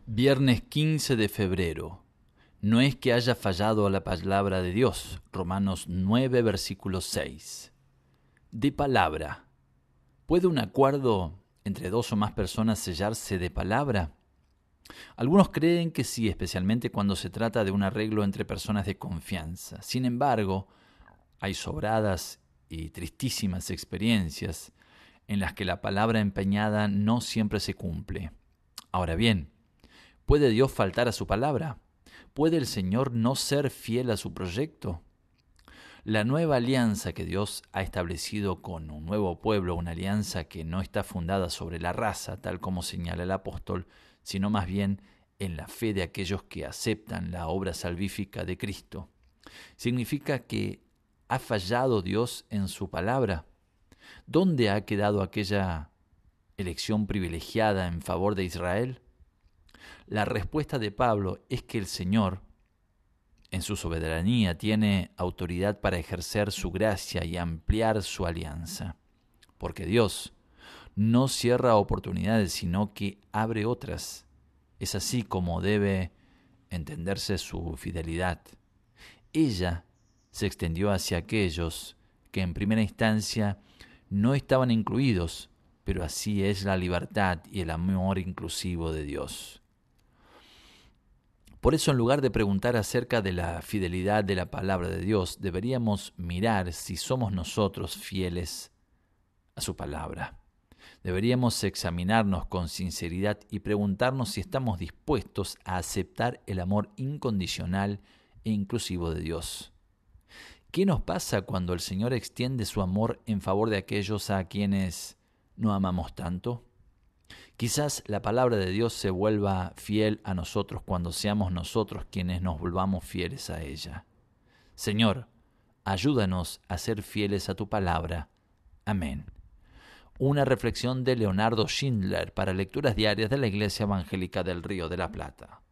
Viernes 15 de febrero. No es que haya fallado a la palabra de Dios. Romanos 9, versículo 6. De palabra. ¿Puede un acuerdo entre dos o más personas sellarse de palabra? Algunos creen que sí, especialmente cuando se trata de un arreglo entre personas de confianza. Sin embargo, hay sobradas y tristísimas experiencias en las que la palabra empeñada no siempre se cumple. Ahora bien, ¿puede Dios faltar a su palabra? ¿Puede el Señor no ser fiel a su proyecto? La nueva alianza que Dios ha establecido con un nuevo pueblo, una alianza que no está fundada sobre la raza, tal como señala el apóstol, sino más bien en la fe de aquellos que aceptan la obra salvífica de Cristo. ¿Significa que ha fallado Dios en su palabra? ¿Dónde ha quedado aquella elección privilegiada en favor de Israel? La respuesta de Pablo es que el Señor, en su soberanía, tiene autoridad para ejercer su gracia y ampliar su alianza. Porque Dios no cierra oportunidades, sino que abre otras. Es así como debe entenderse su fidelidad. Ella se extendió hacia aquellos que en primera instancia no estaban incluidos, pero así es la libertad y el amor inclusivo de Dios. Por eso, en lugar de preguntar acerca de la fidelidad de la palabra de Dios, deberíamos mirar si somos nosotros fieles a su palabra. Deberíamos examinarnos con sinceridad y preguntarnos si estamos dispuestos a aceptar el amor incondicional e inclusivo de Dios. ¿Qué nos pasa cuando el Señor extiende su amor en favor de aquellos a quienes no amamos tanto? Quizás la palabra de Dios se vuelva fiel a nosotros cuando seamos nosotros quienes nos volvamos fieles a ella. Señor, ayúdanos a ser fieles a tu palabra. Amén. Una reflexión de Leonardo Schindler para Lecturas Diarias de la Iglesia Evangélica del Río de la Plata.